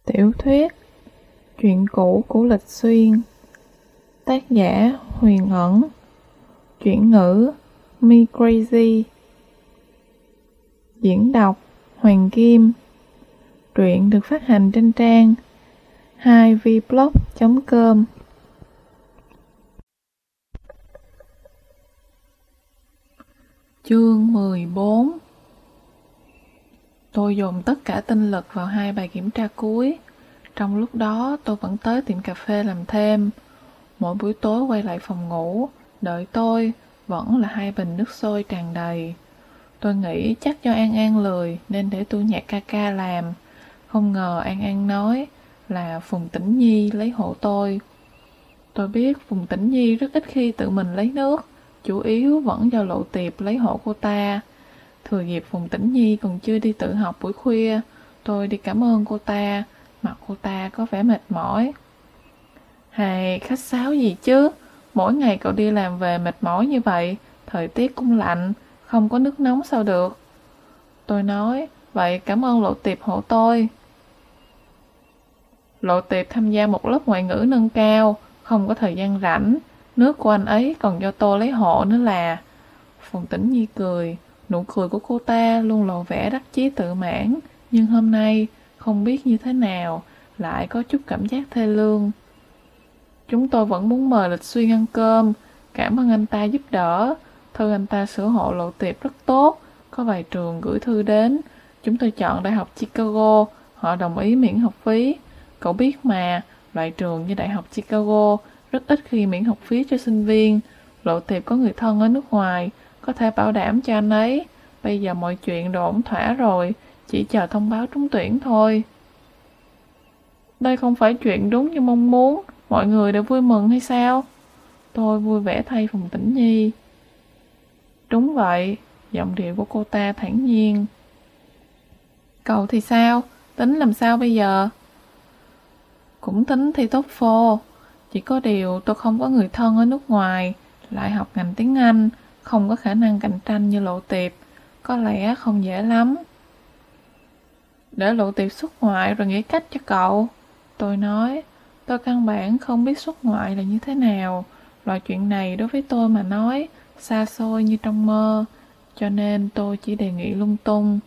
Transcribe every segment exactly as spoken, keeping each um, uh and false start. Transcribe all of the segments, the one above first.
Tiểu thuyết Chuyện cũ của Lịch Xuyên. Tác giả Huyền Ẩn. Chuyển ngữ Me Crazy. Diễn đọc Hoàng Kim. Truyện được phát hành trên trang hai v blog chấm com. Chương mười bốn. Tôi dồn tất cả tinh lực vào hai bài kiểm tra cuối. Trong lúc đó tôi vẫn tới tiệm cà phê làm thêm. Mỗi buổi tối quay lại phòng ngủ, đợi tôi vẫn là hai bình nước sôi tràn đầy. Tôi nghĩ chắc do An An lười nên để tôi nhạc ca ca làm. Không ngờ An An nói là Phùng Tĩnh Nhi lấy hộ tôi. Tôi biết Phùng Tĩnh Nhi rất ít khi tự mình lấy nước, chủ yếu vẫn do Lộ Tiệp lấy hộ cô ta. Thừa dịp Phùng Tĩnh Nhi còn chưa đi tự học buổi khuya, tôi đi cảm ơn cô ta. Mặt cô ta có vẻ mệt mỏi. Hề, khách sáo gì chứ? Mỗi ngày cậu đi làm về mệt mỏi như vậy, thời tiết cũng lạnh, không có nước nóng sao được? Tôi nói, vậy cảm ơn Lộ Tiệp hộ tôi. Lộ Tiệp tham gia một lớp ngoại ngữ nâng cao, không có thời gian rảnh. Nước của anh ấy còn do tôi lấy hộ nữa là. Phùng Tĩnh Nhi cười, nụ cười của cô ta luôn lộ vẻ đắc chí tự mãn, nhưng hôm nay không biết như thế nào, lại có chút cảm giác thê lương. Chúng tôi vẫn muốn mời Lịch Xuyên ăn cơm, cảm ơn anh ta giúp đỡ. Thư anh ta sửa hộ Lộ Tiệp rất tốt, có vài trường gửi thư đến. Chúng tôi chọn Đại học Chicago, họ đồng ý miễn học phí. Cậu biết mà, loại trường như Đại học Chicago rất ít khi miễn học phí cho sinh viên. Lộ Tiệp có người thân ở nước ngoài, có thể bảo đảm cho anh ấy. Bây giờ mọi chuyện đều ổn thỏa rồi, chỉ chờ thông báo trúng tuyển thôi. Đây không phải chuyện đúng như mong muốn, mọi người đều vui mừng hay sao? Tôi vui vẻ thay Phùng Tĩnh Nhi. Đúng vậy, giọng điệu của cô ta thản nhiên. Cậu thì sao? Tính làm sao bây giờ? Cũng tính thi tốt phô. Chỉ có điều tôi không có người thân ở nước ngoài, lại học ngành tiếng Anh, không có khả năng cạnh tranh như Lộ Tiệp. Có lẽ không dễ lắm. Để Lộ Tiệp xuất ngoại rồi nghĩ cách cho cậu. Tôi nói, tôi căn bản không biết xuất ngoại là như thế nào. Loại chuyện này đối với tôi mà nói, xa xôi như trong mơ. Cho nên tôi chỉ đề nghị lung tung.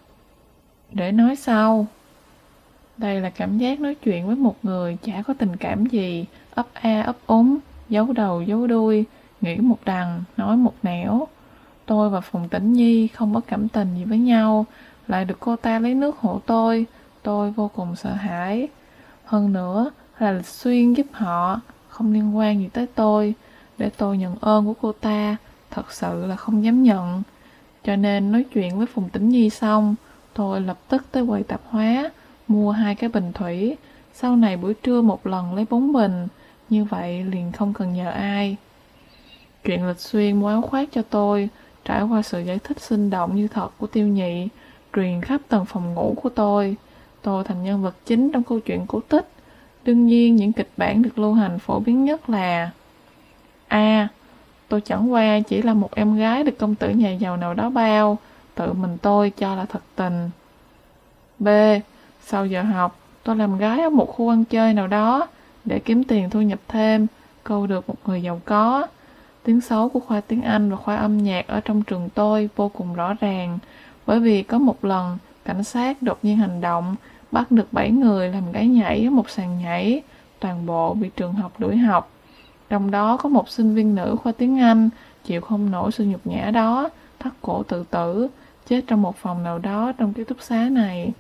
Để nói sau. Đây là cảm giác nói chuyện với một người chả có tình cảm gì, ấp a ấp úng, giấu đầu giấu đuôi, nghĩ một đằng, nói một nẻo. Tôi và Phùng Tĩnh Nhi không có cảm tình gì với nhau, lại được cô ta lấy nước hộ tôi, tôi vô cùng sợ hãi. Hơn nữa là Lịch Xuyên giúp họ, không liên quan gì tới tôi, để tôi nhận ơn của cô ta, thật sự là không dám nhận. Cho nên nói chuyện với Phùng Tĩnh Nhi xong, tôi lập tức tới quầy tạp hóa, mua hai cái bình thủy, sau này buổi trưa một lần lấy bốn bình, như vậy liền không cần nhờ ai. Chuyện Lịch Xuyên mua áo khoác cho tôi, trải qua sự giải thích sinh động như thật của Tiêu Nhị, truyền khắp tầng phòng ngủ của tôi. Tôi thành nhân vật chính trong câu chuyện cổ tích. Đương nhiên những kịch bản được lưu hành phổ biến nhất là A. À, tôi chẳng qua chỉ là một em gái được công tử nhà giàu nào đó bao, tự mình tôi cho là thật tình. B. Sau giờ học, tôi làm gái ở một khu ăn chơi nào đó, để kiếm tiền thu nhập thêm, câu được một người giàu có. Tiếng xấu của khoa tiếng Anh và khoa âm nhạc ở trong trường tôi vô cùng rõ ràng, bởi vì có một lần, cảnh sát đột nhiên hành động, bắt được bảy người làm gái nhảy ở một sàn nhảy, toàn bộ bị trường học đuổi học. Trong đó có một sinh viên nữ khoa tiếng Anh, chịu không nổi sự nhục nhã đó, thắt cổ tự tử, chết trong một phòng nào đó trong ký túc xá này.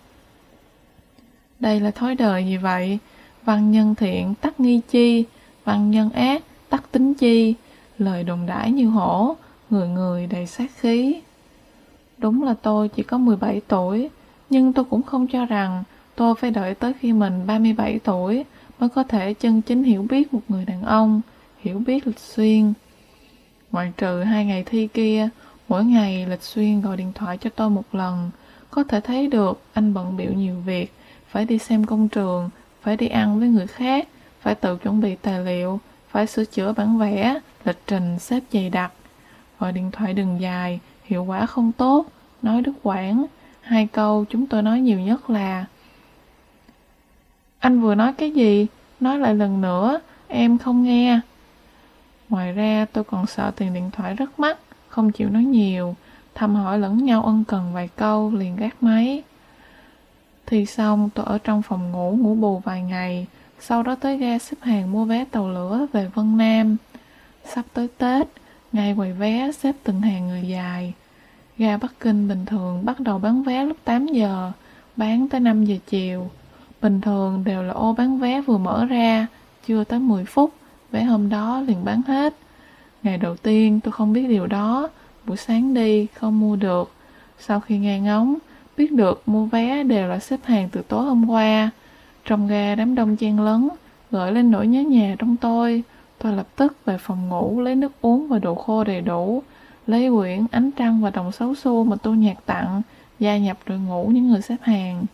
Đây là thói đời gì vậy? Văn nhân thiện tắc nghi chi, văn nhân ác tắc tính chi, lời đồn đãi như hổ, người người đầy sát khí. Đúng là tôi chỉ có mười bảy tuổi, nhưng tôi cũng không cho rằng tôi phải đợi tới khi mình ba mươi bảy tuổi mới có thể chân chính hiểu biết một người đàn ông, hiểu biết Lịch Xuyên. Ngoại trừ hai ngày thi kia, mỗi ngày Lịch Xuyên gọi điện thoại cho tôi một lần, có thể thấy được anh bận bịu nhiều việc, phải đi xem công trường, phải đi ăn với người khác, phải tự chuẩn bị tài liệu, phải sửa chữa bản vẽ, lịch trình xếp dày đặc. Gọi điện thoại đường dài, hiệu quả không tốt, nói đứt quãng. Hai câu chúng tôi nói nhiều nhất là Anh vừa nói cái gì? Nói lại lần nữa, em không nghe. Ngoài ra tôi còn sợ tiền điện thoại rất mắc, không chịu nói nhiều, thăm hỏi lẫn nhau ân cần vài câu liền gác máy. Thì xong tôi ở trong phòng ngủ ngủ bù vài ngày, sau đó tới ga xếp hàng mua vé tàu lửa về Vân Nam. Sắp tới Tết, ngay quầy vé xếp từng hàng người dài. Ga Bắc Kinh bình thường bắt đầu bán vé lúc tám giờ, bán tới năm giờ chiều. Bình thường đều là ô bán vé vừa mở ra, chưa tới mười phút, vé hôm đó liền bán hết. Ngày đầu tiên tôi không biết điều đó, buổi sáng đi không mua được. Sau khi nghe ngóng, biết được mua vé đều là xếp hàng từ tối hôm qua. Trong ga đám đông chen lấn, gợi lên nỗi nhớ nhà trong tôi. Tôi lập tức về phòng ngủ lấy nước uống và đồ khô đầy đủ, lấy quyển Ánh Trăng và Đồng Xấu Xu mà tôi nhạc tặng, gia nhập đội ngũ những người xếp hàng.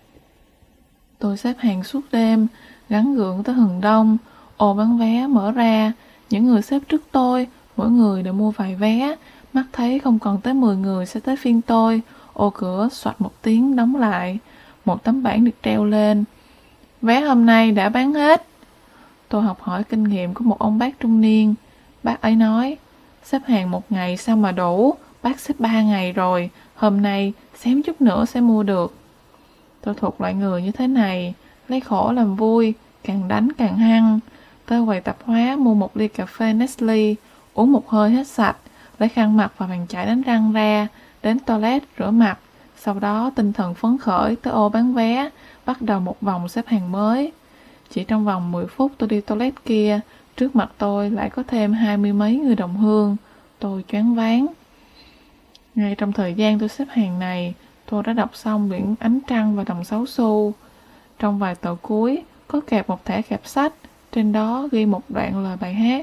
Tôi xếp hàng suốt đêm, gắng gượng tới hừng đông. Ồ bán vé mở ra, những người xếp trước tôi, mỗi người đều mua vài vé. Mắt thấy không còn tới mười người sẽ tới phiên tôi. Ô cửa xoạch một tiếng đóng lại. Một tấm bảng được treo lên. Vé hôm nay đã bán hết. Tôi học hỏi kinh nghiệm của một ông bác trung niên. Bác ấy nói, xếp hàng một ngày sao mà đủ, bác xếp ba ngày rồi, hôm nay xém chút nữa sẽ mua được. Tôi thuộc loại người như thế này, lấy khổ làm vui, càng đánh càng hăng. Tới quầy tạp hóa mua một ly cà phê Nestle, uống một hơi hết sạch, lấy khăn mặt và bàn chải đánh răng ra, đến toilet rửa mặt. Sau đó tinh thần phấn khởi tới ô bán vé, bắt đầu một vòng xếp hàng mới. Chỉ trong vòng mười phút tôi đi toilet kia, trước mặt tôi lại có thêm hai mươi mấy người đồng hương. Tôi choáng váng. Ngay trong thời gian tôi xếp hàng này, tôi đã đọc xong quyển Ánh Trăng và Đồng Xấu Xu. Trong vài tờ cuối, có kẹp một thẻ kẹp sách, trên đó ghi một đoạn lời bài hát.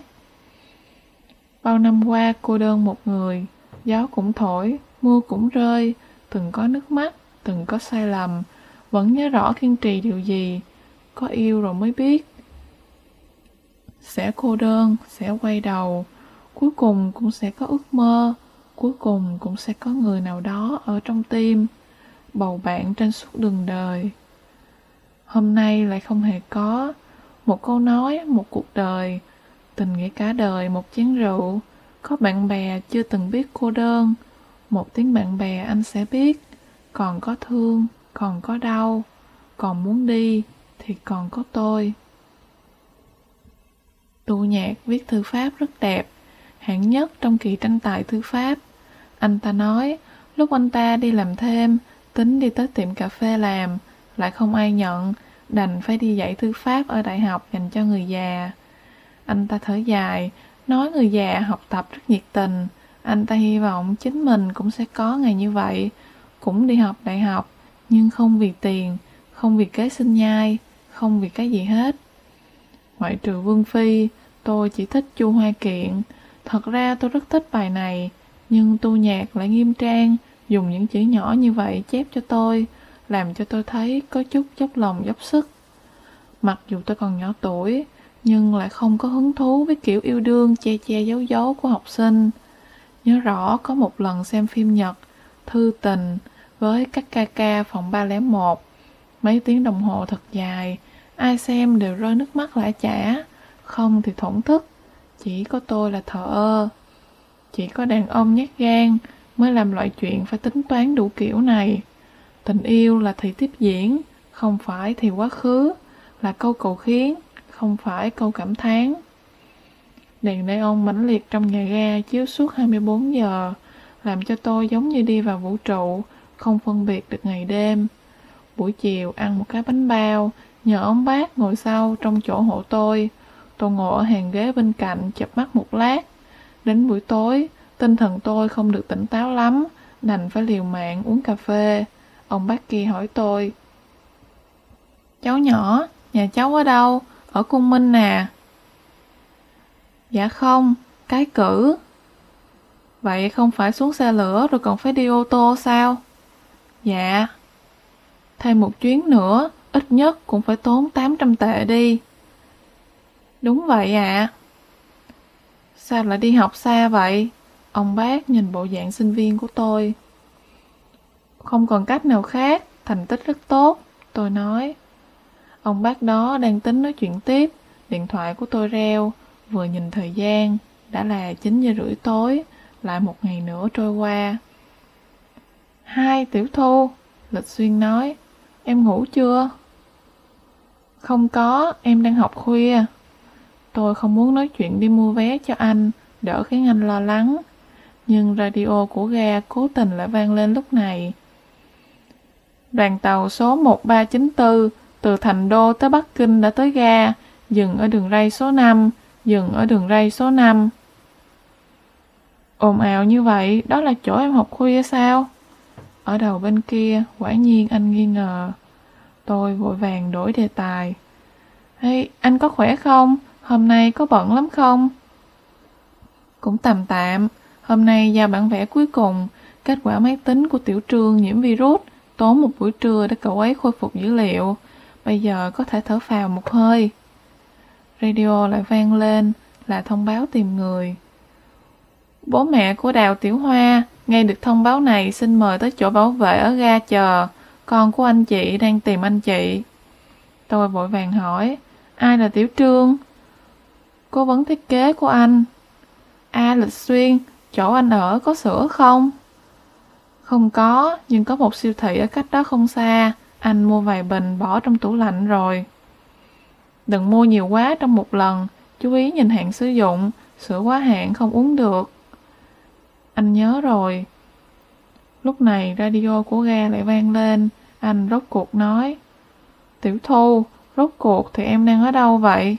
Bao năm qua cô đơn một người, gió cũng thổi, mưa cũng rơi, từng có nước mắt, từng có sai lầm, vẫn nhớ rõ kiên trì điều gì, có yêu rồi mới biết. Sẽ cô đơn, sẽ quay đầu, cuối cùng cũng sẽ có ước mơ, cuối cùng cũng sẽ có người nào đó ở trong tim, bầu bạn trên suốt đường đời. Hôm nay lại không hề có, một câu nói, một cuộc đời, tình nghĩa cả đời, một chén rượu, có bạn bè chưa từng biết cô đơn, một tiếng bạn bè anh sẽ biết, còn có thương, còn có đau, còn muốn đi thì còn có tôi. Tu Nhạc viết thư pháp rất đẹp, hạng nhất trong kỳ tranh tài thư pháp. Anh ta nói, lúc anh ta đi làm thêm, tính đi tới tiệm cà phê làm, lại không ai nhận, đành phải đi dạy thư pháp ở đại học dành cho người già. Anh ta thở dài, nói người già học tập rất nhiệt tình. Anh ta hy vọng chính mình cũng sẽ có ngày như vậy, cũng đi học đại học, nhưng không vì tiền, không vì kế sinh nhai, không vì cái gì hết. Ngoại trừ Vương Phi, tôi chỉ thích Chu Hoa Kiện. Thật ra tôi rất thích bài này, nhưng Tu Nhạc lại nghiêm trang, dùng những chữ nhỏ như vậy chép cho tôi, làm cho tôi thấy có chút dốc lòng dốc sức. Mặc dù tôi còn nhỏ tuổi, nhưng lại không có hứng thú với kiểu yêu đương che che giấu giấu của học sinh. Nhớ rõ có một lần xem phim Nhật, Thư Tình, với các ca ca phòng ba không một. Mấy tiếng đồng hồ thật dài, ai xem đều rơi nước mắt lã chả, không thì thổn thức, chỉ có tôi là thờ ơ. Chỉ có đàn ông nhát gan mới làm loại chuyện phải tính toán đủ kiểu này. Tình yêu là thì tiếp diễn, không phải thì quá khứ, là câu cầu khiến, không phải câu cảm thán. Đèn neon mãnh liệt trong nhà ga chiếu suốt hai mươi bốn giờ, làm cho tôi giống như đi vào vũ trụ, không phân biệt được ngày đêm. Buổi chiều ăn một cái bánh bao, nhờ ông bác ngồi sau trong chỗ hộ tôi. Tôi ngồi ở hàng ghế bên cạnh chợp mắt một lát. Đến buổi tối, tinh thần tôi không được tỉnh táo lắm, đành phải liều mạng uống cà phê. Ông bác kia hỏi tôi, cháu nhỏ, nhà cháu ở đâu? Ở Cung Minh nè. Dạ không, Cái Cử. Vậy không phải xuống xe lửa rồi còn phải đi ô tô sao? Dạ. Thêm một chuyến nữa, ít nhất cũng phải tốn tám trăm tệ đi. Đúng vậy ạ. À. Sao lại đi học xa vậy? Ông bác nhìn bộ dạng sinh viên của tôi. Không còn cách nào khác, thành tích rất tốt, tôi nói. Ông bác đó đang tính nói chuyện tiếp, điện thoại của tôi reo, vừa nhìn thời gian, đã là chín giờ rưỡi tối, lại một ngày nữa trôi qua. Hai, Tiểu Thu, Lịch Xuyên nói, em ngủ chưa? Không có, em đang học khuya. Tôi không muốn nói chuyện đi mua vé cho anh, đỡ khiến anh lo lắng. Nhưng radio của ga cố tình lại vang lên lúc này. Đoàn tàu số một ba chín tư từ Thành Đô tới Bắc Kinh đã tới ga, dừng ở đường ray số năm, dừng ở đường ray số năm. Ồn ào như vậy, đó là chỗ em học khuya sao? Ở đầu bên kia, quả nhiên anh nghi ngờ. Tôi vội vàng đổi đề tài. Hey, anh có khỏe không? Hôm nay có bận lắm không? Cũng tạm tạm. Hôm nay giao bản vẽ cuối cùng, kết quả máy tính của Tiểu Trương nhiễm virus, tốn một buổi trưa để cậu ấy khôi phục dữ liệu. Bây giờ có thể thở phào một hơi. Radio lại vang lên, là thông báo tìm người. Bố mẹ của Đào Tiểu Hoa nghe được thông báo này xin mời tới chỗ bảo vệ ở ga chờ. Con của anh chị đang tìm anh chị. Tôi vội vàng hỏi, ai là Tiểu Trương? Cố vấn thiết kế của anh. À, Lịch Xuyên, chỗ anh ở có sữa không? Không có, nhưng có một siêu thị ở cách đó không xa. Anh mua vài bình bỏ trong tủ lạnh rồi. Đừng mua nhiều quá trong một lần, chú ý nhìn hạn sử dụng, sữa quá hạn không uống được. Anh nhớ rồi. Lúc này radio của ga lại vang lên, anh rốt cuộc nói, Tiểu Thu, rốt cuộc thì em đang ở đâu vậy?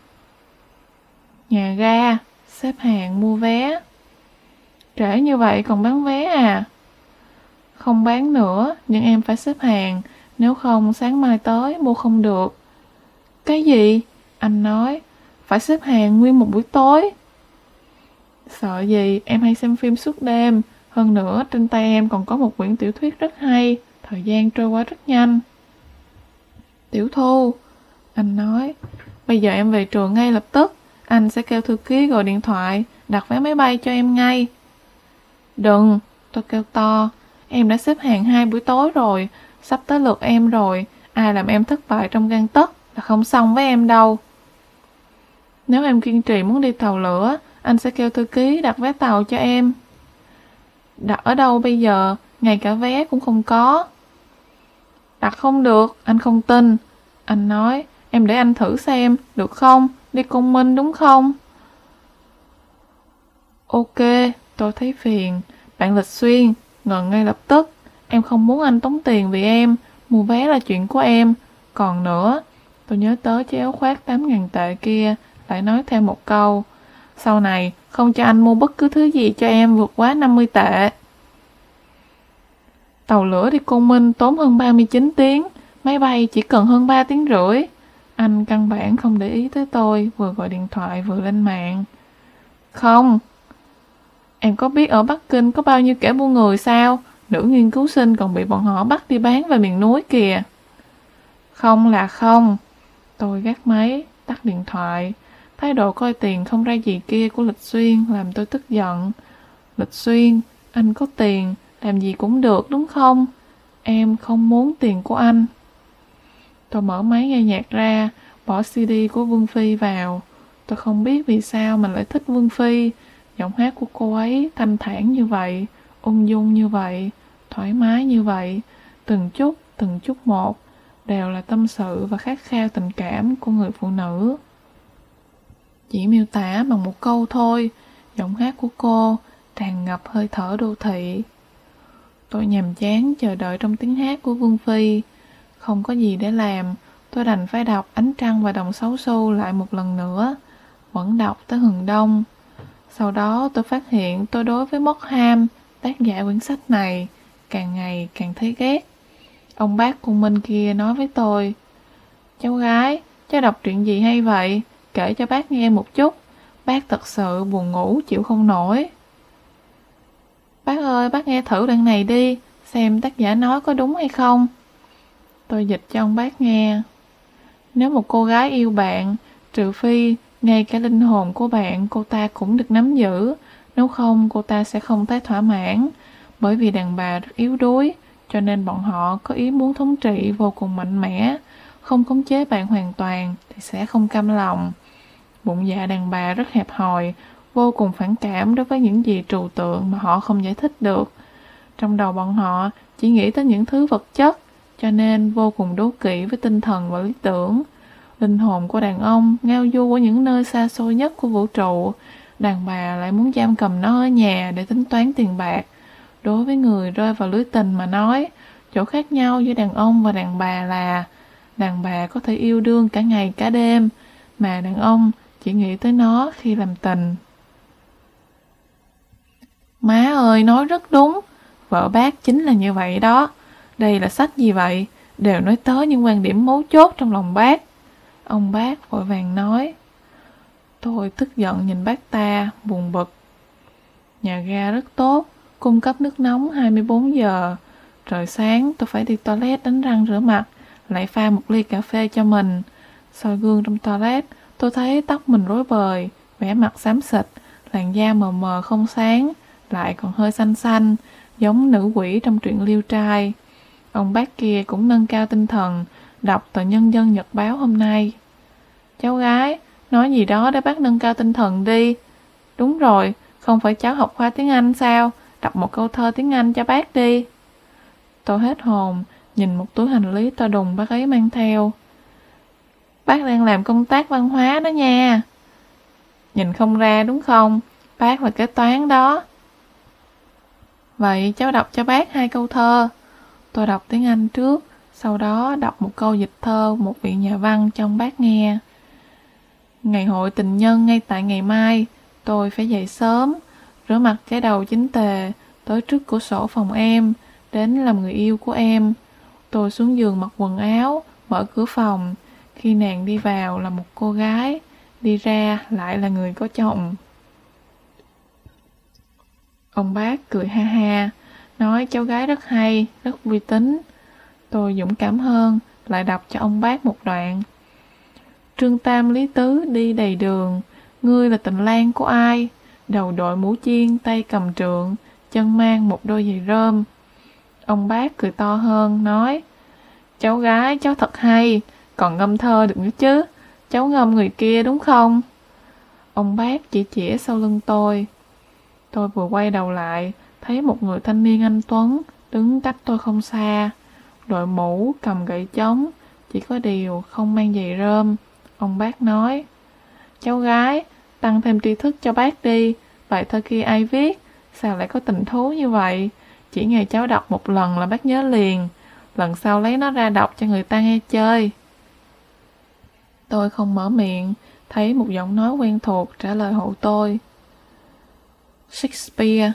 Nhà ga, xếp hàng mua vé. Trễ như vậy còn bán vé à? Không bán nữa, nhưng em phải xếp hàng, nếu không sáng mai tới mua không được. Cái gì? Anh nói, phải xếp hàng nguyên một buổi tối. Sợ gì, em hay xem phim suốt đêm, hơn nữa trên tay em còn có một quyển tiểu thuyết rất hay, thời gian trôi qua rất nhanh. Tiểu Thu, anh nói, bây giờ em về trường ngay lập tức, anh sẽ kêu thư ký gọi điện thoại, đặt vé máy bay cho em ngay. Đừng, tôi kêu to, em đã xếp hàng hai buổi tối rồi, sắp tới lượt em rồi, ai làm em thất bại trong gang tấc là không xong với em đâu. Nếu em kiên trì muốn đi tàu lửa, anh sẽ kêu thư ký đặt vé tàu cho em. Đặt ở đâu bây giờ, ngay cả vé cũng không có. Đặt không được, anh không tin. Anh nói, em để anh thử xem, được không? Đi Công Minh đúng không? Ok, tôi thấy phiền. Bạn Lịch Xuyên, ngừng ngay lập tức. Em không muốn anh tốn tiền vì em, mua vé là chuyện của em. Còn nữa, tôi nhớ tới chiếc áo khoác tám ngàn tệ kia, lại nói thêm một câu. Sau này, không cho anh mua bất cứ thứ gì cho em vượt quá năm mươi tệ. Tàu lửa đi Côn Minh tốn hơn ba mươi chín tiếng, máy bay chỉ cần hơn ba tiếng rưỡi. Anh căn bản không để ý tới tôi, vừa gọi điện thoại vừa lên mạng. Không. Em có biết ở Bắc Kinh có bao nhiêu kẻ buôn người sao? Nữ nghiên cứu sinh còn bị bọn họ bắt đi bán về miền núi kìa. Không là không. Tôi gác máy, tắt điện thoại. Thái độ coi tiền không ra gì kia của Lịch Xuyên làm tôi tức giận. Lịch Xuyên, anh có tiền, làm gì cũng được đúng không? Em không muốn tiền của anh. Tôi mở máy nghe nhạc ra, bỏ xê đê của Vương Phi vào. Tôi không biết vì sao mình lại thích Vương Phi. Giọng hát của cô ấy thanh thản như vậy, ung dung như vậy, thoải mái như vậy. Từng chút, từng chút một, đều là tâm sự và khát khao tình cảm của người phụ nữ. Chỉ miêu tả bằng một câu thôi, giọng hát của cô tràn ngập hơi thở đô thị. Tôi nhàm chán chờ đợi trong tiếng hát của Vương Phi. Không có gì để làm, tôi đành phải đọc Ánh Trăng và Đồng Xấu Xu lại một lần nữa, vẫn đọc tới hừng đông. Sau đó tôi phát hiện tôi đối với Mockham, tác giả quyển sách này, càng ngày càng thấy ghét. Ông bác cung minh kia nói với tôi, cháu gái, cháu đọc truyện gì hay vậy? Kể cho bác nghe một chút, bác thật sự buồn ngủ chịu không nổi. Bác ơi, bác nghe thử đoạn này đi, xem tác giả nói có đúng hay không. Tôi dịch cho ông bác nghe. Nếu một cô gái yêu bạn, trừ phi ngay cả linh hồn của bạn cô ta cũng được nắm giữ, nếu không cô ta sẽ không thấy thỏa mãn. Bởi vì đàn bà rất yếu đuối, cho nên bọn họ có ý muốn thống trị vô cùng mạnh mẽ. không khống chế bạn hoàn toàn thì sẽ không cam lòng. Bụng dạ đàn bà rất hẹp hòi, vô cùng phản cảm đối với những gì trừu tượng mà họ không giải thích được. Trong đầu bọn họ chỉ nghĩ tới những thứ vật chất, cho nên vô cùng đố kỵ với tinh thần và lý tưởng. Linh hồn của đàn ông ngao du ở những nơi xa xôi nhất của vũ trụ, đàn bà lại muốn giam cầm nó ở nhà để tính toán tiền bạc. Đối với người rơi vào lưới tình mà nói, chỗ khác nhau giữa đàn ông và đàn bà là đàn bà có thể yêu đương cả ngày cả đêm, mà đàn ông chỉ nghĩ tới nó khi làm tình. Má ơi, nói rất đúng. Vợ bác chính là như vậy đó. Đây là sách gì vậy? Đều nói tới những quan điểm mấu chốt trong lòng bác. Ông bác vội vàng nói. Tôi tức giận nhìn bác ta, buồn bực. Nhà ga rất tốt, cung cấp nước nóng hai mươi bốn giờ. Trời sáng tôi phải đi toilet đánh răng rửa mặt, lại pha một ly cà phê cho mình. Soi gương trong toilet, tôi thấy tóc mình rối bời, vẻ mặt xám xịt, làn da mờ mờ không sáng, lại còn hơi xanh xanh, giống nữ quỷ trong truyện Liêu Trai. Ông bác kia cũng nâng cao tinh thần, đọc tờ Nhân dân Nhật báo hôm nay. Cháu gái, nói gì đó để bác nâng cao tinh thần đi. Đúng rồi, không phải cháu học khoa tiếng Anh sao? Đọc một câu thơ tiếng Anh cho bác đi. Tôi hết hồn, nhìn một túi hành lý to đùng bác ấy mang theo. Bác đang làm công tác văn hóa đó nha. Nhìn không ra đúng không? Bác là kế toán đó. Vậy cháu đọc cho bác hai câu thơ. Tôi đọc tiếng Anh trước, sau đó đọc một câu dịch thơ một vị nhà văn trong bác nghe. Ngày hội tình nhân ngay tại ngày mai, tôi phải dậy sớm, rửa mặt chải đầu chỉnh tề, tới trước cửa sổ phòng em, đến làm người yêu của em. Tôi xuống giường mặc quần áo, mở cửa phòng. Khi nàng đi vào là một cô gái, đi ra lại là người có chồng. Ông bác cười ha ha, nói cháu gái rất hay, rất uy tín. Tôi dũng cảm hơn, lại đọc cho ông bác một đoạn. Trương Tam Lý Tứ đi đầy đường, ngươi là tình lang của ai? Đầu đội mũ chiên, tay cầm trượng, chân mang một đôi giày rơm. Ông bác cười to hơn, nói, cháu gái cháu thật hay, còn ngâm thơ được nữa chứ, cháu ngâm người kia đúng không? Ông bác chỉ chỉ sau lưng tôi. Tôi vừa quay đầu lại, thấy một người thanh niên anh tuấn, đứng cách tôi không xa. Đội mũ, cầm gậy chống, chỉ có điều không mang giày rơm. Ông bác nói, cháu gái, tăng thêm tri thức cho bác đi, bài thơ kia ai viết, sao lại có tình thú như vậy? Chỉ ngày cháu đọc một lần là bác nhớ liền, lần sau lấy nó ra đọc cho người ta nghe chơi. Tôi không mở miệng, thấy một giọng nói quen thuộc trả lời hộ tôi. Shakespeare.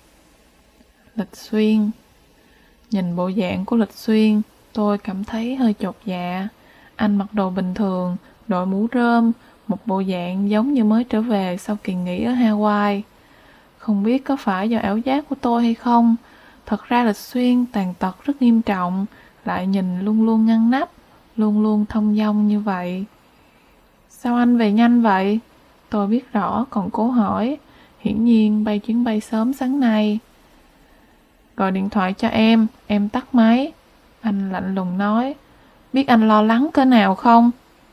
Lịch Xuyên. Nhìn bộ dạng của Lịch Xuyên, tôi cảm thấy hơi chột dạ. Anh mặc đồ bình thường, đội mũ rơm, một bộ dạng giống như mới trở về sau kỳ nghỉ ở Hawaii. Không biết có phải do ảo giác của tôi hay không, thật ra Lịch Xuyên tàn tật rất nghiêm trọng, lại nhìn luôn luôn ngăn nắp, luôn luôn thông dong như vậy. Sao anh về nhanh vậy? Tôi biết rõ còn cố hỏi, hiển nhiên bay chuyến bay sớm sáng nay. Gọi điện thoại cho em, em tắt máy. Anh lạnh lùng nói, biết anh lo lắng cỡ nào không?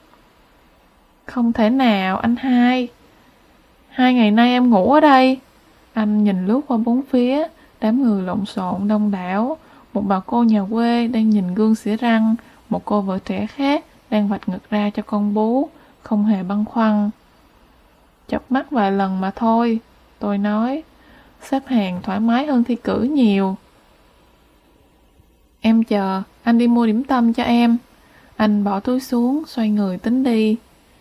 Không thể nào, anh hai. Hai ngày nay em ngủ ở đây. Anh nhìn lướt qua bốn phía, đám người lộn xộn đông đảo. Một bà cô nhà quê đang nhìn gương xỉa răng, một cô vợ trẻ khác đang vạch ngực ra cho con bú, không hề băn khoăn. Chợp mắt vài lần mà thôi, tôi nói, xếp hàng thoải mái hơn thi cử nhiều. Em chờ, anh đi mua điểm tâm cho em. Anh bỏ túi xuống, xoay người tính đi.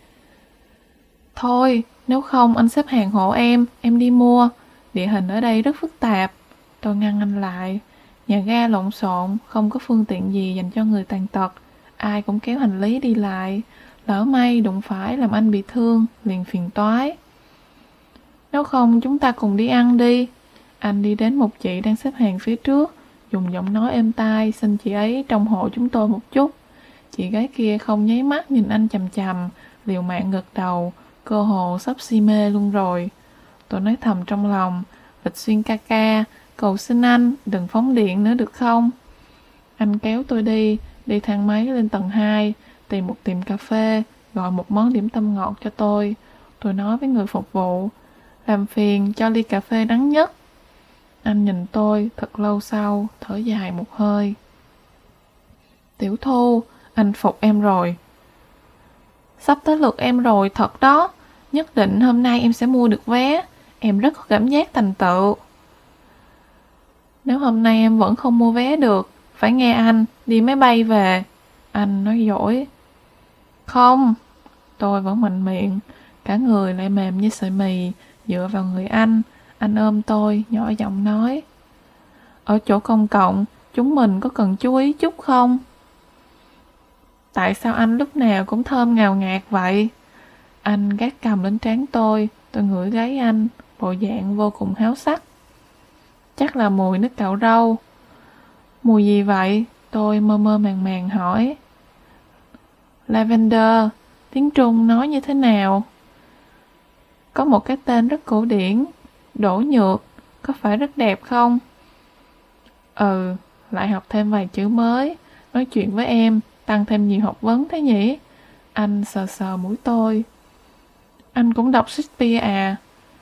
Thôi, nếu không anh xếp hàng hộ em, em đi mua. Địa hình ở đây rất phức tạp. Tôi ngăn anh lại. Nhà ga lộn xộn, không có phương tiện gì dành cho người tàn tật. Ai cũng kéo hành lý đi lại. Lỡ may đụng phải làm anh bị thương, liền phiền toái. Nếu không chúng ta cùng đi ăn đi. Anh đi đến một chị đang xếp hàng phía trước, dùng giọng nói êm tai xin chị ấy trông hộ chúng tôi một chút. Chị gái kia không nháy mắt nhìn anh chằm chằm, liều mạng gật đầu, cơ hồ sắp si mê luôn rồi. Tôi nói thầm trong lòng, Lịch Xuyên ca ca, cầu xin anh đừng phóng điện nữa được không? Anh kéo tôi đi, đi thang máy lên tầng hai, tìm một tiệm cà phê, gọi một món điểm tâm ngọt cho tôi. Tôi nói với người phục vụ, làm phiền cho ly cà phê đắng nhất. Anh nhìn tôi thật lâu sau, thở dài một hơi. Tiểu Thu, anh phục em rồi. Sắp tới lượt em rồi, thật đó. Nhất định hôm nay em sẽ mua được vé. Em rất có cảm giác thành tựu. Nếu hôm nay em vẫn không mua vé được, phải nghe anh, đi máy bay về. Anh nói dỗi. Không. Tôi vẫn mạnh miệng, cả người lại mềm như sợi mì, dựa vào người anh. Anh ôm tôi, nhỏ giọng nói. Ở chỗ công cộng, chúng mình có cần chú ý chút không? Tại sao anh lúc nào cũng thơm ngào ngạt vậy? Anh gác cầm lên trán tôi, tôi ngửi gáy anh, bộ dạng vô cùng háo sắc. Chắc là mùi nước cạo râu. Mùi gì vậy? Tôi mơ mơ màng màng hỏi. Lavender, tiếng Trung nói như thế nào? Có một cái tên rất cổ điển, Đỗ Nhược, có phải rất đẹp không? Ừ, lại học thêm vài chữ mới, nói chuyện với em, tăng thêm nhiều học vấn thế nhỉ? Anh sờ sờ mũi tôi. Anh cũng đọc Shakespeare à?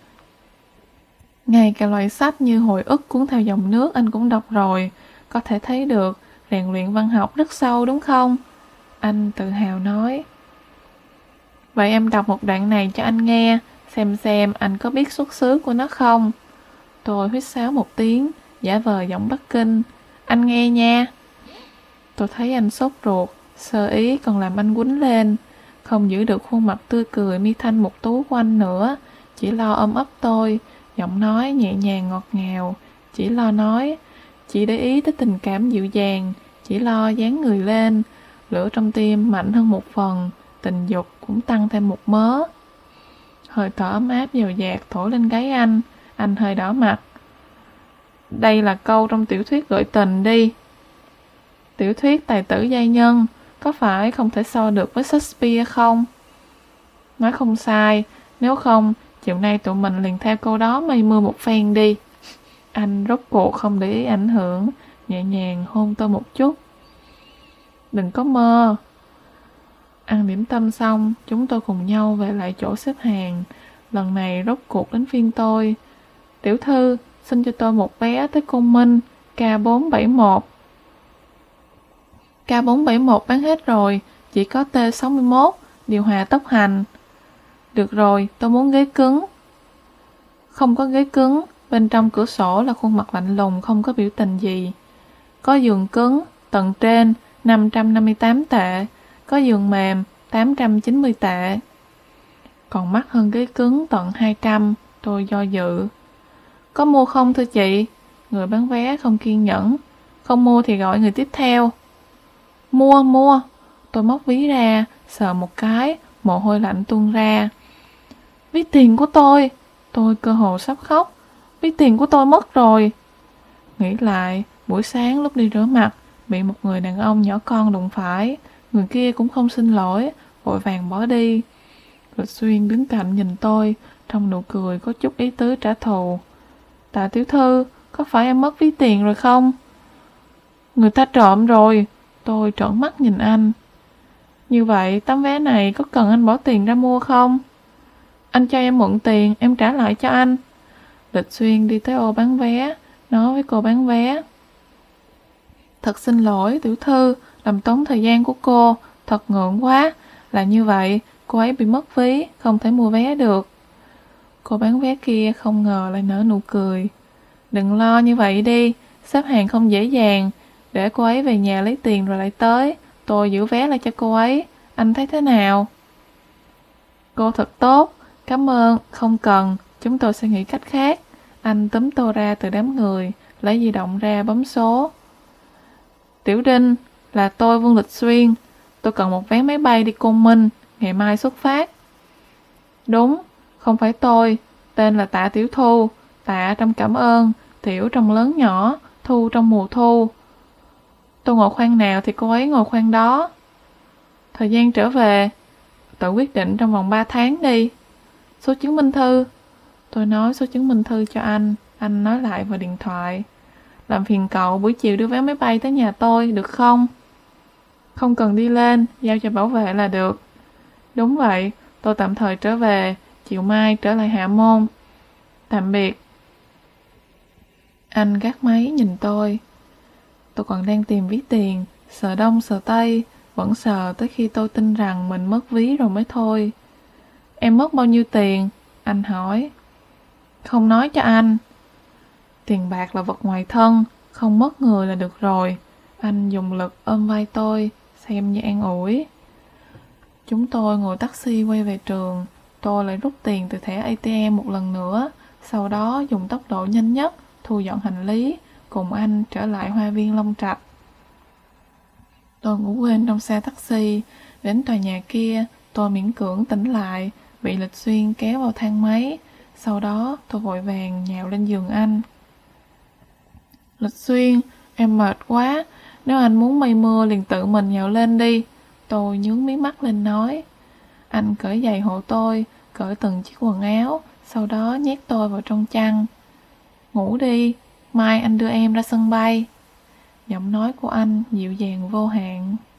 Ngay cả loại sách như Hồi ức cuốn theo dòng nước anh cũng đọc rồi, có thể thấy được rèn luyện văn học rất sâu đúng không? Anh tự hào nói. Vậy em đọc một đoạn này cho anh nghe, xem xem anh có biết xuất xứ của nó không? Tôi huýt sáo một tiếng, giả vờ giọng Bắc Kinh. Anh nghe nha. Tôi thấy anh sốt ruột, sơ ý còn làm anh quýnh lên. Không giữ được khuôn mặt tươi cười mi thanh mục tú của anh nữa, chỉ lo ôm ấp tôi, giọng nói nhẹ nhàng ngọt ngào, chỉ lo nói, chỉ để ý tới tình cảm dịu dàng, chỉ lo dán người lên, lửa trong tim mạnh hơn một phần, tình dục cũng tăng thêm một mớ. Hơi thở ấm áp dào dạt thổi lên gáy anh, anh hơi đỏ mặt. Đây là câu trong tiểu thuyết gợi tình đi. Tiểu thuyết tài tử giai nhân, có phải không thể so được với Shakespeare không? Nói không sai, nếu không, chiều nay tụi mình liền theo câu đó mây mưa một phen đi. Anh rốt cuộc không để ý ảnh hưởng, nhẹ nhàng hôn tôi một chút. Đừng có mơ. Ăn điểm tâm xong, chúng tôi cùng nhau về lại chỗ xếp hàng. Lần này rốt cuộc đến phiên tôi. Tiểu thư, xin cho tôi một vé tới Côn Minh, K bốn bảy một. K bốn bảy một bán hết rồi, chỉ có T sáu mươi mốt, điều hòa tốc hành. Được rồi, tôi muốn ghế cứng. Không có ghế cứng, bên trong cửa sổ là khuôn mặt lạnh lùng không có biểu tình gì. Có giường cứng, tầng trên, năm trăm năm mươi tám tệ, có giường mềm, tám trăm chín mươi tệ. Còn mắc hơn ghế cứng tận hai trăm, tôi do dự. Có mua không thưa chị? Người bán vé không kiên nhẫn. Không mua thì gọi người tiếp theo. Mua, mua. Tôi móc ví ra, sờ một cái, mồ hôi lạnh tuôn ra. Ví tiền của tôi. Tôi cơ hồ sắp khóc. Ví tiền của tôi mất rồi. Nghĩ lại, buổi sáng lúc đi rửa mặt, bị một người đàn ông nhỏ con đụng phải. Người kia cũng không xin lỗi, vội vàng bỏ đi. Lịch Xuyên đứng cạnh nhìn tôi, trong nụ cười có chút ý tứ trả thù. Tạ tiểu thư, có phải em mất ví tiền rồi không? Người ta trộm rồi. Tôi trợn mắt nhìn anh. Như vậy, tấm vé này có cần anh bỏ tiền ra mua không? Anh cho em mượn tiền, em trả lại cho anh. Lịch Xuyên đi tới ô bán vé, nói với cô bán vé. Thật xin lỗi, tiểu thư, làm tốn thời gian của cô, thật ngượng quá. Là như vậy, cô ấy bị mất ví, không thể mua vé được. Cô bán vé kia không ngờ lại nở nụ cười. Đừng lo như vậy đi, xếp hàng không dễ dàng. Để cô ấy về nhà lấy tiền rồi lại tới, tôi giữ vé lại cho cô ấy. Anh thấy thế nào? Cô thật tốt, cảm ơn, không cần, chúng tôi sẽ nghĩ cách khác. Anh túm tôi ra từ đám người, lấy di động ra bấm số. Tiểu Đinh, là tôi Vương Lịch Xuyên. Tôi cần một vé máy bay đi Côn Minh, ngày mai xuất phát. Đúng, không phải tôi, tên là Tạ Tiểu Thu. Tạ trong cảm ơn, Tiểu trong lớn nhỏ, Thu trong mùa thu. Tôi ngồi khoang nào thì cô ấy ngồi khoang đó. Thời gian trở về, tự quyết định trong vòng ba tháng đi. Số chứng minh thư. Tôi nói số chứng minh thư cho anh, anh nói lại vào điện thoại. Làm phiền cậu buổi chiều đưa vé máy bay tới nhà tôi, được không? Không cần đi lên, giao cho bảo vệ là được. Đúng vậy, tôi tạm thời trở về, chiều mai trở lại Hạ Môn. Tạm biệt. Anh gác máy nhìn tôi. Tôi còn đang tìm ví tiền, sờ đông sờ tây, vẫn sờ tới khi tôi tin rằng mình mất ví rồi mới thôi. Em mất bao nhiêu tiền? Anh hỏi. Không nói cho anh. Tiền bạc là vật ngoài thân, không mất người là được rồi. Anh dùng lực ôm vai tôi, xem như an ủi. Chúng tôi ngồi taxi quay về trường. Tôi lại rút tiền từ thẻ a tê em một lần nữa, sau đó dùng tốc độ nhanh nhất thu dọn hành lý, cùng anh trở lại Hoa viên Long Trạch. Tôi ngủ quên trong xe taxi. Đến tòa nhà kia, tôi miễn cưỡng tỉnh lại, bị Lịch Xuyên kéo vào thang máy. Sau đó tôi vội vàng nhào lên giường anh. Lịch Xuyên, em mệt quá, nếu anh muốn mây mưa liền tự mình nhào lên đi. Tôi nhướng mí mắt lên nói. Anh cởi giày hộ tôi, cởi từng chiếc quần áo, sau đó nhét tôi vào trong chăn. Ngủ đi, mai anh đưa em ra sân bay. Giọng nói của anh dịu dàng vô hạn.